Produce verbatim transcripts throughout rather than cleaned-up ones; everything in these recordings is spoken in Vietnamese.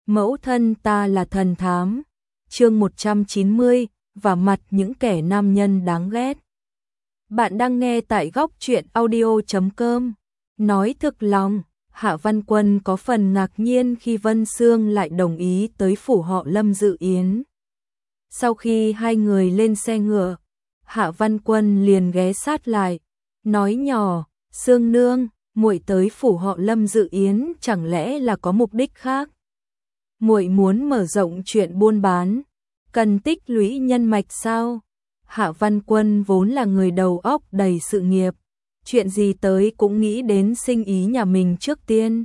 Mẫu thân ta là thần thám. Chương một trăm chín mươi, và mặt những kẻ nam nhân đáng ghét. Bạn đang nghe tại góc truyện audio chấm com. Nói thực lòng, Hạ Văn Quân có phần ngạc nhiên khi Vân Sương lại đồng ý tới phủ họ Lâm dự yến. Sau khi hai người lên xe ngựa, Hạ Văn Quân liền ghé sát lại, nói nhỏ, Sương nương, muội tới phủ họ Lâm dự yến chẳng lẽ là có mục đích khác? Muội muốn mở rộng chuyện buôn bán, cần tích lũy nhân mạch sao? Hạ Văn Quân vốn là người đầu óc đầy sự nghiệp, chuyện gì tới cũng nghĩ đến sinh ý nhà mình trước tiên.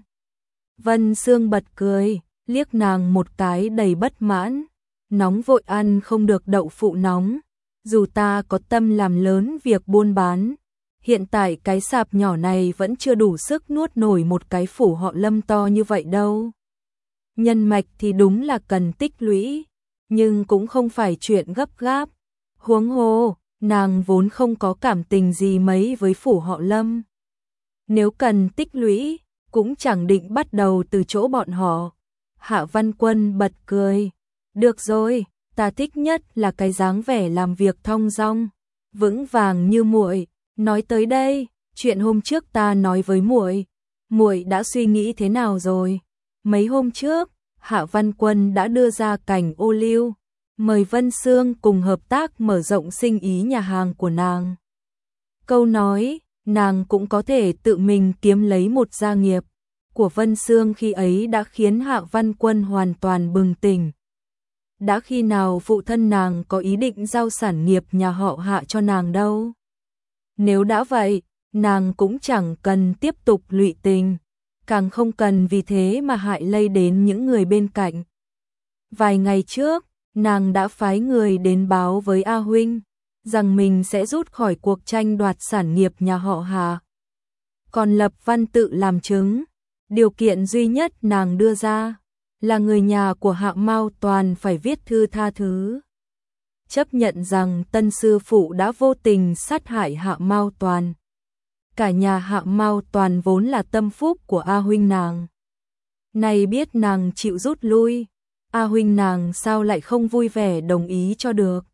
Vân Sương bật cười, liếc nàng một cái đầy bất mãn, nóng vội ăn không được đậu phụ nóng, dù ta có tâm làm lớn việc buôn bán, hiện tại cái sạp nhỏ này vẫn chưa đủ sức nuốt nổi một cái phủ họ Lâm to như vậy đâu. Nhân mạch thì đúng là cần tích lũy, nhưng cũng không phải chuyện gấp gáp. Huống hồ, nàng vốn không có cảm tình gì mấy với phủ họ Lâm. Nếu cần tích lũy, cũng chẳng định bắt đầu từ chỗ bọn họ. Hạ Văn Quân bật cười. Được rồi, ta thích nhất là cái dáng vẻ làm việc thong dong, vững vàng như muội. Nói tới đây, chuyện hôm trước ta nói với muội, muội đã suy nghĩ thế nào rồi? Mấy hôm trước, Hạ Văn Quân đã đưa ra cảnh ô liu, mời Vân Sương cùng hợp tác mở rộng sinh ý nhà hàng của nàng. Câu nói, nàng cũng có thể tự mình kiếm lấy một gia nghiệp, của Vân Sương khi ấy đã khiến Hạ Văn Quân hoàn toàn bừng tỉnh. Đã khi nào phụ thân nàng có ý định giao sản nghiệp nhà họ Hạ cho nàng đâu? Nếu đã vậy, nàng cũng chẳng cần tiếp tục lụy tình, càng không cần vì thế mà hại lây đến những người bên cạnh. Vài ngày trước, nàng đã phái người đến báo với A Huynh, rằng mình sẽ rút khỏi cuộc tranh đoạt sản nghiệp nhà họ Hạ. Còn lập văn tự làm chứng, điều kiện duy nhất nàng đưa ra, là người nhà của Hạ Mao Toàn phải viết thư tha thứ. Chấp nhận rằng tân sư phụ đã vô tình sát hại Hạ Mao Toàn. Cả nhà Hạ Mao Toàn vốn là tâm phúc của A Huynh nàng. Này biết nàng chịu rút lui, A Huynh nàng sao lại không vui vẻ đồng ý cho được.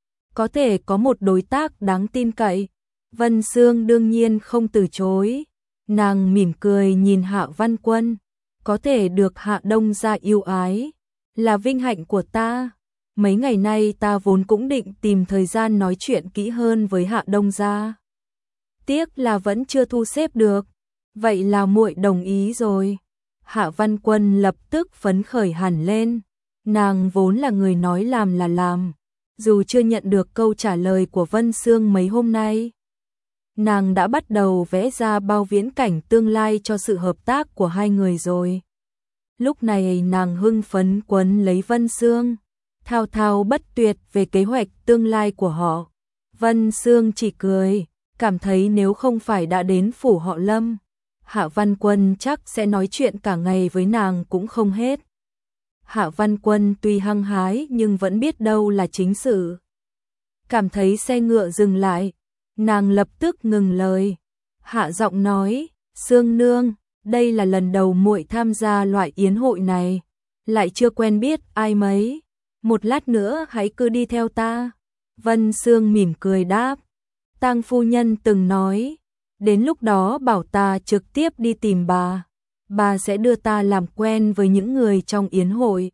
Có thể có một đối tác đáng tin cậy, Vân Sương đương nhiên không từ chối. Nàng mỉm cười nhìn Hạ Văn Quân, có thể được Hạ Đông gia yêu ái, là vinh hạnh của ta. Mấy ngày nay ta vốn cũng định tìm thời gian nói chuyện kỹ hơn với Hạ Đông gia. Tiếc là vẫn chưa thu xếp được. Vậy là muội đồng ý rồi. Hạ Văn Quân lập tức phấn khởi hẳn lên. Nàng vốn là người nói làm là làm. Dù chưa nhận được câu trả lời của Vân Sương mấy hôm nay, nàng đã bắt đầu vẽ ra bao viễn cảnh tương lai cho sự hợp tác của hai người rồi. Lúc này nàng hưng phấn quấn lấy Vân Sương, thao thao bất tuyệt về kế hoạch tương lai của họ. Vân Sương chỉ cười, cảm thấy nếu không phải đã đến phủ họ Lâm, Hạ Văn Quân chắc sẽ nói chuyện cả ngày với nàng cũng không hết. Hạ Văn Quân tuy hăng hái nhưng vẫn biết đâu là chính sự. Cảm thấy xe ngựa dừng lại, nàng lập tức ngừng lời. Hạ giọng nói, Sương nương, đây là lần đầu muội tham gia loại yến hội này, lại chưa quen biết ai mấy. Một lát nữa hãy cứ đi theo ta. Vân Sương mỉm cười đáp. Tang phu nhân từng nói, đến lúc đó bảo ta trực tiếp đi tìm bà, bà sẽ đưa ta làm quen với những người trong yến hội.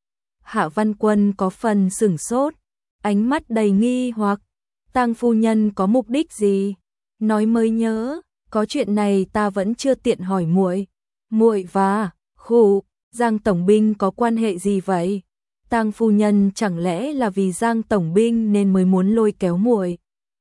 Hạ Văn Quân có phần sửng sốt, ánh mắt đầy nghi hoặc, Tang phu nhân có mục đích gì? Nói mới nhớ, có chuyện này ta vẫn chưa tiện hỏi muội. Muội và khụ Giang tổng binh có quan hệ gì vậy? Tang phu nhân chẳng lẽ là vì Giang tổng binh nên mới muốn lôi kéo muội?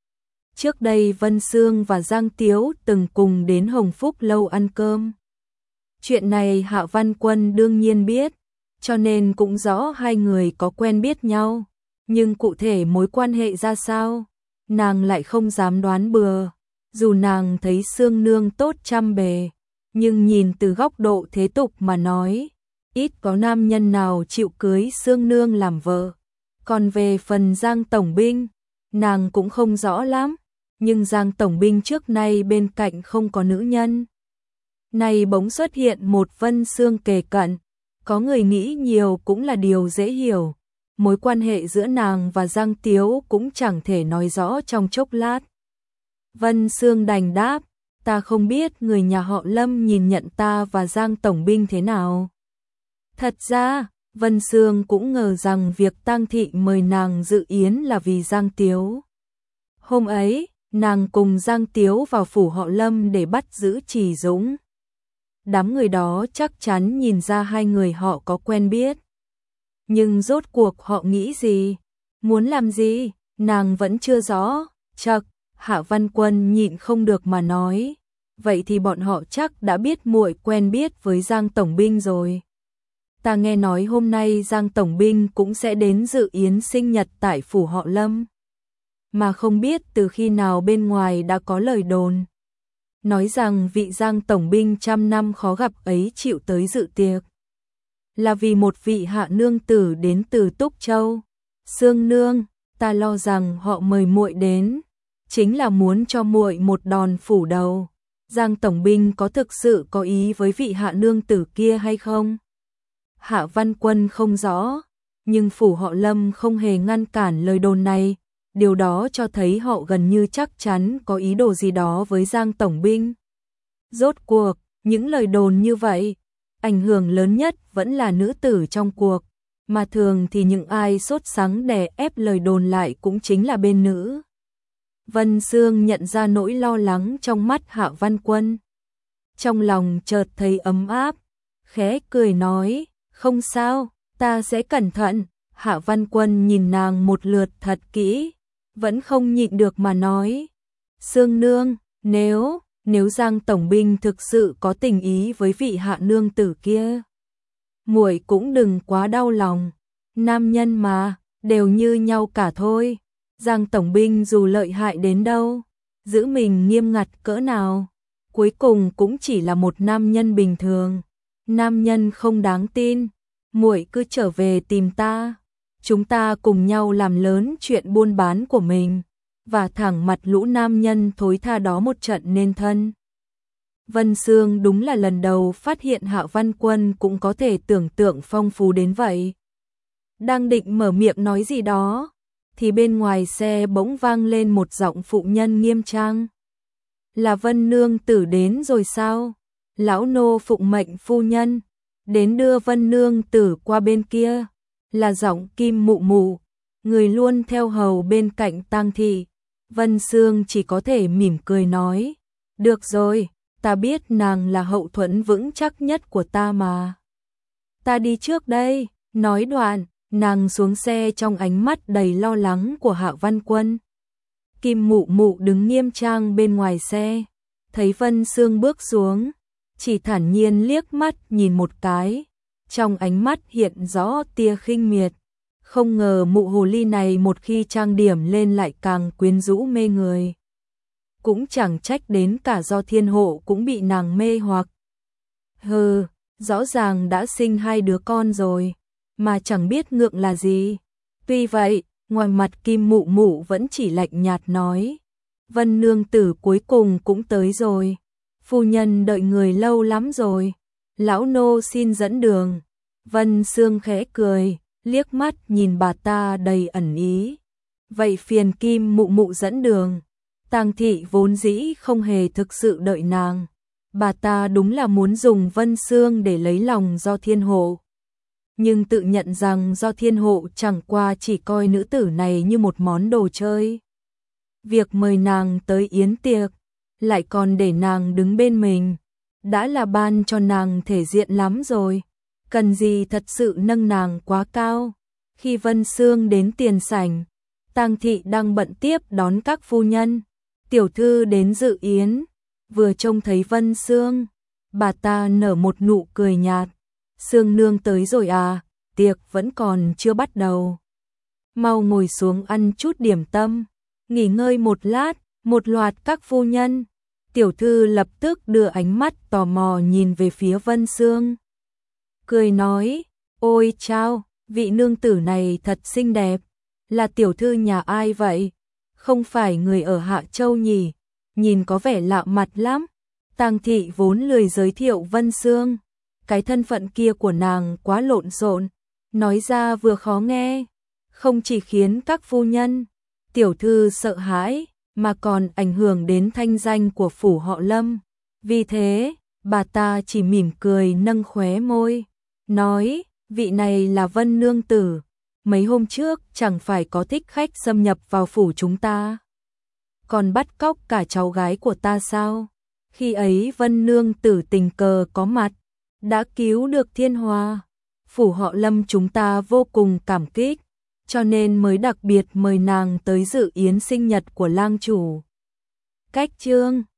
Trước đây Vân Sương và Giang Tiếu từng cùng đến Hồng Phúc lâu ăn cơm. Chuyện này Hạ Văn Quân đương nhiên biết, cho nên cũng rõ hai người có quen biết nhau, nhưng cụ thể mối quan hệ ra sao, nàng lại không dám đoán bừa. Dù nàng thấy Sương nương tốt trăm bề, nhưng nhìn từ góc độ thế tục mà nói, ít có nam nhân nào chịu cưới Sương nương làm vợ. Còn về phần Giang tổng binh, nàng cũng không rõ lắm, nhưng Giang tổng binh trước nay bên cạnh không có nữ nhân. Này bỗng xuất hiện một Vân Sương kề cận, Có người nghĩ nhiều cũng là điều dễ hiểu, mối quan hệ giữa nàng và Giang Tiếu cũng chẳng thể nói rõ trong chốc lát. Vân Sương đành đáp, ta không biết người nhà họ Lâm nhìn nhận ta và Giang Tổng Binh thế nào. Thật ra, Vân Sương cũng ngờ rằng việc Tang Thị mời nàng dự yến là vì Giang Tiếu. Hôm ấy, nàng cùng Giang Tiếu vào phủ họ Lâm để bắt giữ Trì Dũng. Đám người đó chắc chắn nhìn ra hai người họ có quen biết. Nhưng rốt cuộc họ nghĩ gì, muốn làm gì, nàng vẫn chưa rõ. Chậc, Hạ Văn Quân nhịn không được mà nói, vậy thì bọn họ chắc đã biết muội quen biết với Giang Tổng Binh rồi. Ta nghe nói hôm nay Giang Tổng Binh cũng sẽ đến dự yến sinh nhật tại phủ họ Lâm. Mà không biết từ khi nào bên ngoài đã có lời đồn nói rằng vị Giang Tổng Binh trăm năm khó gặp ấy chịu tới dự tiệc là vì một vị hạ nương tử đến từ Túc Châu. Sương nương, ta lo rằng họ mời muội đến chính là muốn cho muội một đòn phủ đầu. Giang Tổng Binh có thực sự có ý với vị hạ nương tử kia hay không? Hạ Văn Quân không rõ, nhưng phủ họ Lâm không hề ngăn cản lời đồn này. Điều đó cho thấy họ gần như chắc chắn có ý đồ gì đó với Giang Tổng Binh. Rốt cuộc, những lời đồn như vậy, ảnh hưởng lớn nhất vẫn là nữ tử trong cuộc, mà thường thì những ai sốt sắng đè ép lời đồn lại cũng chính là bên nữ. Vân Sương nhận ra nỗi lo lắng trong mắt Hạ Văn Quân. Trong lòng chợt thấy ấm áp, khẽ cười nói, không sao, ta sẽ cẩn thận. Hạ Văn Quân nhìn nàng một lượt thật kỹ, vẫn không nhịn được mà nói, Sương nương, nếu, nếu Giang Tổng Binh thực sự có tình ý với vị hạ nương tử kia, muội cũng đừng quá đau lòng, nam nhân mà, đều như nhau cả thôi. Giang Tổng Binh dù lợi hại đến đâu, giữ mình nghiêm ngặt cỡ nào, cuối cùng cũng chỉ là một nam nhân bình thường, nam nhân không đáng tin. Muội cứ trở về tìm ta, chúng ta cùng nhau làm lớn chuyện buôn bán của mình, và thẳng mặt lũ nam nhân thối tha đó một trận nên thân. Vân Sương đúng là lần đầu phát hiện Hạ Văn Quân cũng có thể tưởng tượng phong phú đến vậy. Đang định mở miệng nói gì đó, thì bên ngoài xe bỗng vang lên một giọng phụ nhân nghiêm trang. Là Vân nương tử đến rồi sao? Lão nô phụng mệnh phu nhân đến đưa Vân nương tử qua bên kia. Là giọng Kim Mụ Mụ, người luôn theo hầu bên cạnh Tang Thị. Vân Sương chỉ có thể mỉm cười nói, được rồi, ta biết nàng là hậu thuẫn vững chắc nhất của ta mà. Ta đi trước đây. Nói đoạn, nàng xuống xe trong ánh mắt đầy lo lắng của Hạ Văn Quân. Kim Mụ Mụ đứng nghiêm trang bên ngoài xe, thấy Vân Sương bước xuống, chỉ thản nhiên liếc mắt nhìn một cái, trong ánh mắt hiện rõ tia khinh miệt. Không ngờ mụ hồ ly này một khi trang điểm lên lại càng quyến rũ mê người. Cũng chẳng trách đến cả Do Thiên Hộ cũng bị nàng mê hoặc. Hừ, rõ ràng đã sinh hai đứa con rồi, mà chẳng biết ngượng là gì. Tuy vậy, ngoài mặt Kim Mụ Mụ vẫn chỉ lạnh nhạt nói, Vân nương tử cuối cùng cũng tới rồi. Phu nhân đợi người lâu lắm rồi, lão nô xin dẫn đường. Vân Sương khẽ cười, liếc mắt nhìn bà ta đầy ẩn ý. Vậy phiền Kim Mụ Mụ dẫn đường. Tang Thị vốn dĩ không hề thực sự đợi nàng, bà ta đúng là muốn dùng Vân Sương để lấy lòng Do Thiên Hộ. Nhưng tự nhận rằng Do Thiên Hộ chẳng qua chỉ coi nữ tử này như một món đồ chơi. Việc mời nàng tới yến tiệc, lại còn để nàng đứng bên mình, đã là ban cho nàng thể diện lắm rồi. Cần gì thật sự nâng nàng quá cao. Khi Vân Sương đến tiền sảnh, Tang Thị đang bận tiếp đón các phu nhân, tiểu thư đến dự yến. Vừa trông thấy Vân Sương, bà ta nở một nụ cười nhạt. Sương nương tới rồi à, tiệc vẫn còn chưa bắt đầu. Mau ngồi xuống ăn chút điểm tâm, nghỉ ngơi một lát. Một loạt các phu nhân, tiểu thư lập tức đưa ánh mắt tò mò nhìn về phía Vân Sương. Cười nói, ôi chao, vị nương tử này thật xinh đẹp, là tiểu thư nhà ai vậy? Không phải người ở Hạ Châu nhỉ, nhìn có vẻ lạ mặt lắm. Tang Thị vốn lười giới thiệu Vân Sương, cái thân phận kia của nàng quá lộn xộn, nói ra vừa khó nghe, không chỉ khiến các phu nhân, tiểu thư sợ hãi, mà còn ảnh hưởng đến thanh danh của phủ họ Lâm. Vì thế, bà ta chỉ mỉm cười nâng khóe môi, nói, vị này là Vân nương tử, mấy hôm trước chẳng phải có thích khách xâm nhập vào phủ chúng ta, còn bắt cóc cả cháu gái của ta sao? Khi ấy Vân nương tử tình cờ có mặt, đã cứu được Thiên Hoa. Phủ họ Lâm chúng ta vô cùng cảm kích, cho nên mới đặc biệt mời nàng tới dự yến sinh nhật của lang chủ. Cách chương